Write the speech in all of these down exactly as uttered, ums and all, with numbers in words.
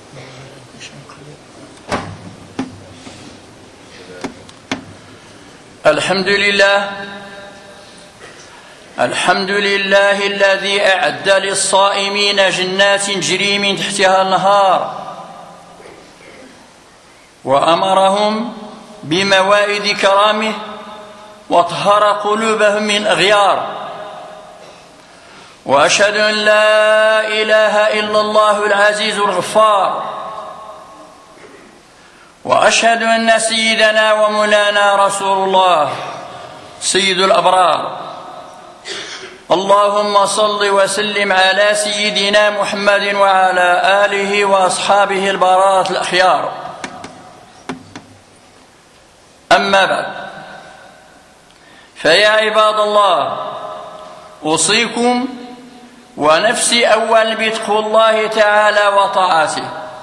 الحمد لله الحمد لله الذي أعد للصائمين جنات تجري من تحتها الأنهار وأمرهم بموائد كرامه وطهر قلوبهم من أغيار. وأشهد أن لا إله إلا الله العزيز الغفار، وأشهد أن سيدنا ومولانا رسول الله سيد الأبرار. اللهم صل وسلم على سيدنا محمد وعلى آله وأصحابه البررة الأخيار. أما بعد، فيا عباد الله، أوصيكم ونفسي أولا بتقوى الله تعالى وطاعته.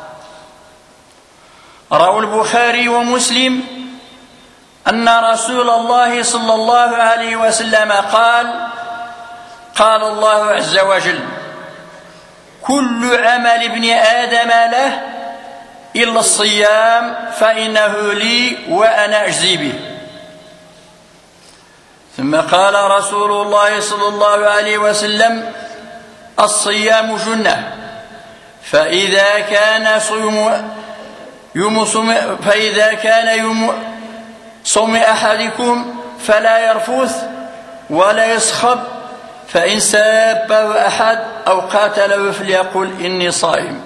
روى البخاري ومسلم أن رسول الله صلى الله عليه وسلم قال: قال الله عز وجل: كل عمل ابن آدم له إلا الصيام فإنه لي وأنا أجزي به. ثم قال رسول الله صلى الله عليه وسلم: الصيام جنة، فإذا كان صوم يوم صوم فإذا كان يوم صوم أحدكم فلا يرفث ولا يسخب، فإن سابه أحد أو قاتله فليقل إني صائم.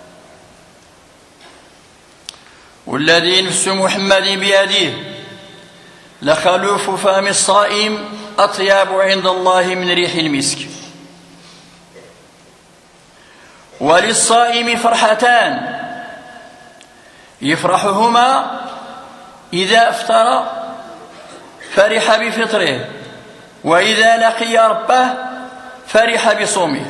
والذي نفس محمد بيده لخلوف فم الصائم أطيب عند الله من ريح المسك. وللصائم فرحتان يفرحهما: إذا أفطر فرح بفطره، وإذا لقي ربه فرح بصومه.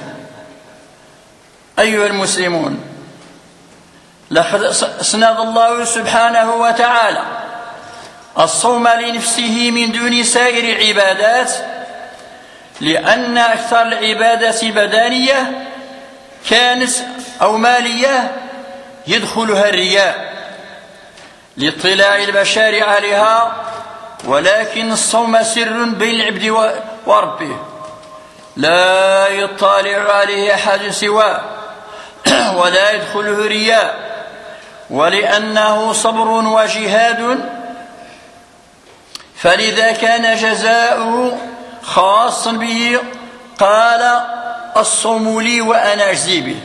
أيها المسلمون، لقد أسند الله سبحانه وتعالى الصوم لنفسه من دون سائر العبادات، لأن أكثر العبادات البدنية كانت أو مالية يدخلها الرياء لاطلاع البشر عليها، ولكن الصوم سر بين العبد وربه لا يطلع عليه أحد سواه ولا يدخله رياء، ولأنه صبر وجهاد، فلذا كان جزاؤه خاصا به. قال: الصوم لي وأنا أجزي به.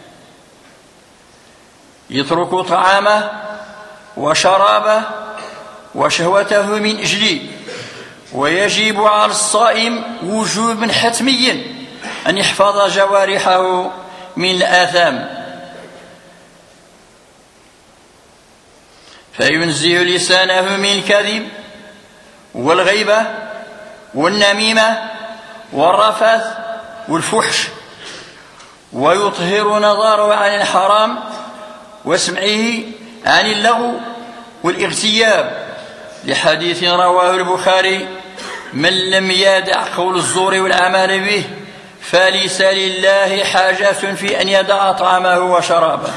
يترك طعامه وشرابه وشهوته من أجلي. ويجب على الصائم وجوبا حتميا أن يحفظ جوارحه من الآثام، فينزه لسانه من الكذب والغيبة والنميمة والرفث والفحش، ويطهر نظره عن الحرام وسمعه عن اللغو والاغتياب، لحديث رواه البخاري: من لم يدع قول الزور والعمل به فليس لله حاجة في أن يدع طعامه وشرابه.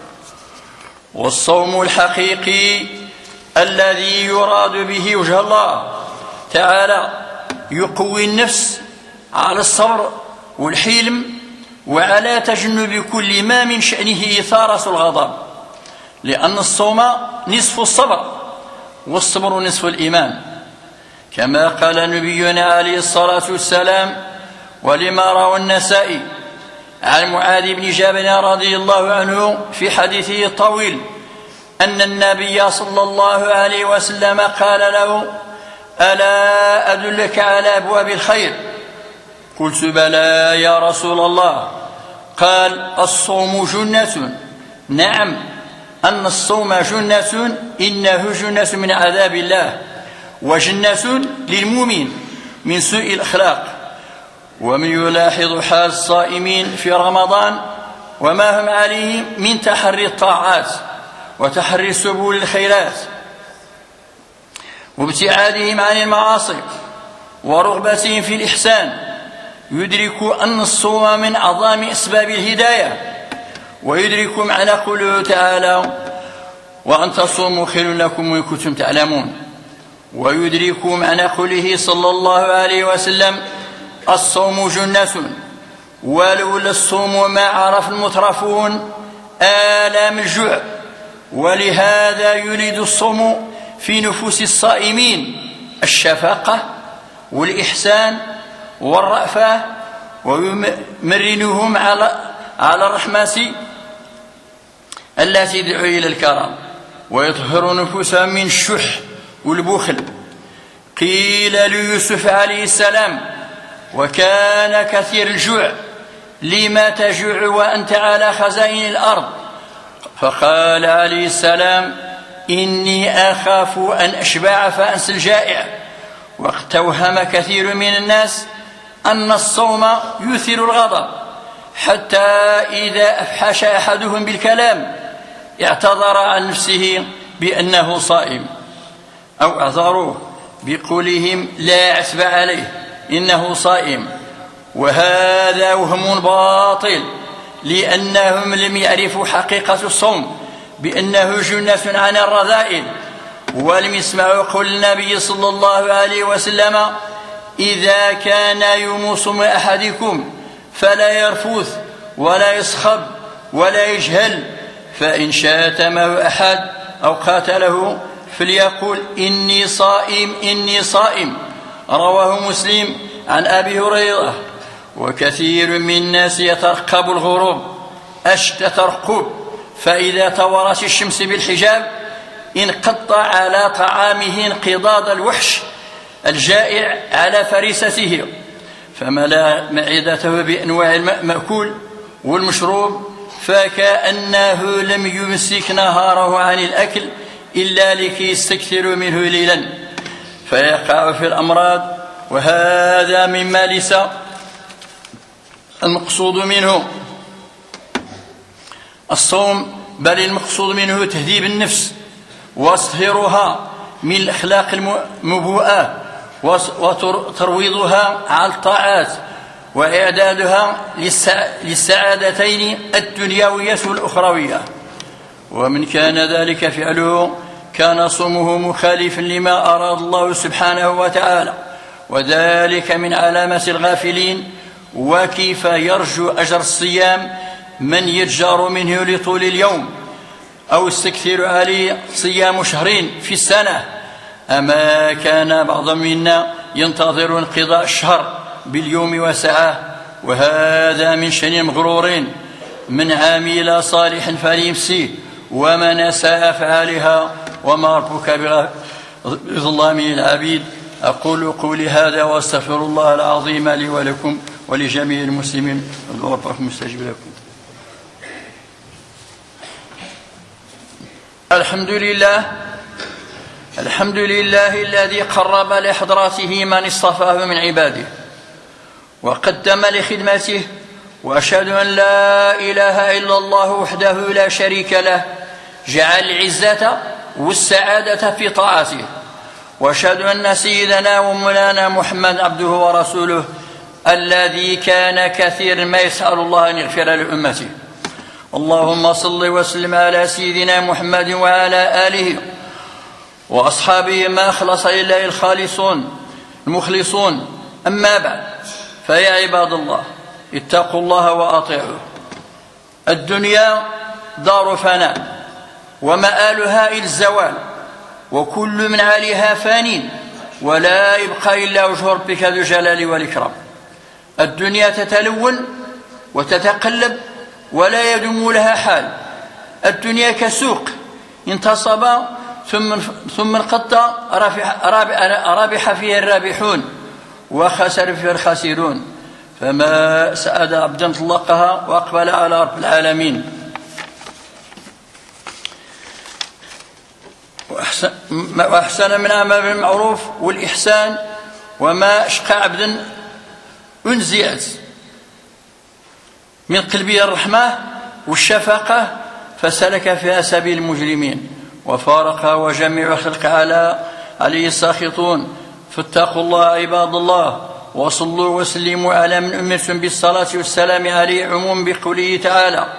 والصوم الحقيقي الذي يراد به وجه الله تعالى يقوي النفس على الصبر والحلم وعلى تجنب كل ما من شأنه إثارة الغضب، لأن الصوم نصف الصبر والصبر نصف الإيمان، كما قال نبينا عليه الصلاة والسلام: ولما روى النسائي عن معاذ بن جبل رضي الله عنه في حديثه الطويل أن النبي صلى الله عليه وسلم قال له: ألا أدلك على أبواب الخير؟ قلت: بلى يا رسول الله. قال: الصوم جنة. نعم، أن الصوم جنة، إنه جنة من عذاب الله، وجنة للمؤمن من سوء الأخلاق. ومن يلاحظ حال الصائمين في رمضان وما هم عليه من تحري الطاعات وتحري سبل الخيرات وابتعادهم عن المعاصي ورغبتهم في الإحسان، يدرك أن الصوم من أعظم أسباب الهداية ويدرك معنى قوله تعالى وأن تصوموا خير لكم إن كنتم تعلمون، ويدرك معنى قوله صلى الله عليه وسلم الصوم جنة ولولا الصوم ما عرف المترفون آلام الجوع. ولهذا يريد الصوم في نفوس الصائمين الشفقة والإحسان والرأفة، ويمرنهم على على الرحمة التي تدعو إلى الكرم، ويطهر نفوسهم من الشح والبخل. قيل ليوسف عليه السلام وكان كثير الجوع لما تجوع وأنت على خزائن الأرض؟ فقال عليه السلام إني أخاف أن أشبع فأنسى الجائع. وقد توهم كثير من الناس أن الصوم يثير الغضب، حتى إذا أفحش أحدهم بالكلام اعتذر عن نفسه بأنه صائم، أو اعذروه بقولهم لا عتب عليه إنه صائم، وهذا وهم باطل، لأنهم لم يعرفوا حقيقة الصوم بأنه جنة عن الرذائل، ولم يسمعوا قول النبي صلى الله عليه وسلم إذا كان يوم صوم أحدكم فلا يرفث ولا يصخب ولا يجهل، فإن شاتمه أحد أو قاتله فليقول إني صائم إني صائم. رواه مسلم عن أبي هريرة. وكثير من الناس يترقب الغروب أشد ترقب، فإذا تورت الشمس بالحجاب انقض على طعامه انقضاض الوحش الجائع على فريسته، فملا معدته بأنواع المأكول والمشروب، فكأنه لم يمسك نهاره عن الأكل إلا لكي يستكثر منه ليلا، فيقع في الأمراض. وهذا مما ليس المقصود منه الصوم، بل المقصود منه تهذيب النفس واصهرها من الأخلاق المبوءة وترويضها على الطاعات وإعدادها للسعادتين الدنيوية والأخروية. ومن كان ذلك فعله كان صومه مخالفا لما أراد الله سبحانه وتعالى، وذلك من علامة الغافلين. وكيف يرجو أجر الصيام من يتجار منه لطول اليوم أو يستكثر عليه صيام شهرين في السنة؟ أما كان بعض منا ينتظر انقضاء الشهر باليوم وساعة، وهذا من شأن المغرورين. من عامل صالح فليمسيه ومن أساء فعلها وما ربك بظلام العبيد. أقول قولي هذا وأستغفر الله العظيم لي ولكم ولجميع المسلمين، ربكم مستجيب لكم. الحمد لله الحمد لله الذي قرب لحضرته من اصطفاه من عباده وقدم لخدمته، وأشهد أن لا إله إلا الله وحده لا شريك له جعل العزة والسعادة في طاعته، وأشهد أن سيدنا ومولانا محمد عبده ورسوله الذي كان كثير ما يسأل الله أن يغفر لأمته. اللهم صل وسلم على سيدنا محمد وعلى آله وأصحابه ما أخلص إلا الخالصون المخلصون. أما بعد، فيا عباد الله اتقوا الله وأطيعوه. الدنيا دار فناء ومآلها إلى الزوال، وكل من عليها فان ولا يبقى إلا وجه ربك ذو الجلال والإكرام. الدنيا تتلون وتتقلب ولا يدوم لها حال. الدنيا كسوق انتصب ثم ثم انقض رابح فيها الرابحون وخسر فيها الخاسرون، فما سعد عبدا طلقها وأقبل على رب العالمين. وأحسن من عمل بالمعروف والإحسان، وما أشقى عبدا أنزعت من قلبه الرحمة والشفقة فسلك فيها سبيل المجرمين وفارقها، وجميع خلق على عليه ساخطون. فاتقوا الله عباد الله، وصلوا وسلموا على من أمرتم بالصلاة والسلام عليه عموم بقوله تعالى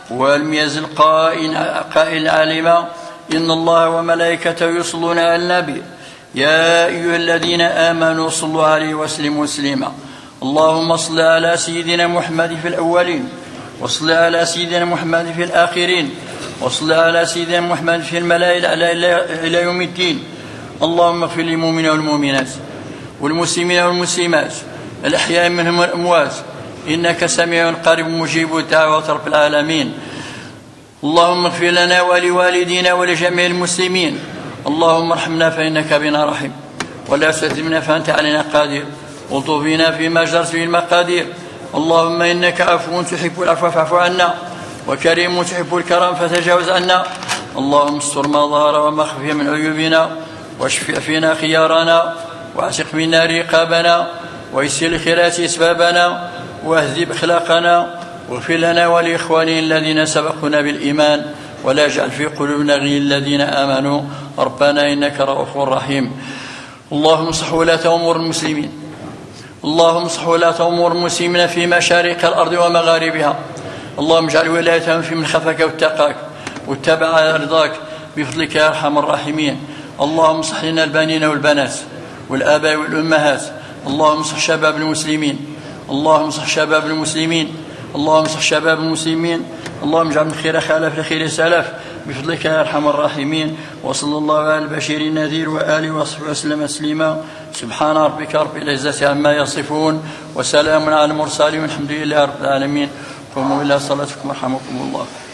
ولم يزل قائل عالما إن الله وملائكته يصلون على النبي يا أيها الذين آمنوا صلوا عليه وسلموا تسليما اللهم صل على سيدنا محمد في الأولين وصل على سيدنا محمد في الآخرين وصل على سيدنا محمد في الملائكة الأعلى إلى يوم الدين. اللهم اغفر للمؤمنين والمؤمنات والمسلمين والمسلمات الأحياء منهم والأموات إنك سميع قريب مجيب الدعوات رب العالمين. اللهم اغفر لنا ولوالدينا ولجميع المسلمين. اللهم ارحمنا فإنك بنا رحيم ولا تهزمنا فأنت علينا قادر والطف بنا فيما جرت به المقادير. اللهم إنك عفو تحب العفو فاعف عنا وكريم تحب الكرم فتجاوز عنا. اللهم استر ما ظهر وما خفي من عيوبنا واشفع فينا خيارنا واعتق منا رقابنا ويسر الخيرات اسبابنا واهذب اخلاقنا واغفر لنا ولاخواننا الذين سبقونا بالايمان ولا يجعل في قلوبنا غير الذين امنوا ربنا انك رؤوف رحيم. اللهم اصلح ولاة امور المسلمين. اللهم اصلح ولاة امور المسلمين في مشارق الارض ومغاربها. اللهم اجعل ولايتهم في من خافك واتقاك واتبع رضاك بفضلك يا ارحم الراحمين. اللهم اصلح لنا البنين والبنات والآباء والأمهات. اللهم اصلح شباب المسلمين. اللهم اصلح شباب المسلمين. اللهم اصلح شباب المسلمين. اللهم اجعل من خير خلف لخير سلف بفضلك يا ارحم الراحمين. وصلى الله على البشير النذير وآله وصحبه وسلم تسليما. سبحان ربك رب العزة عما يصفون وسلام على المرسلين والحمد لله رب العالمين. قوموا إلى صلاتكم رحمكم الله.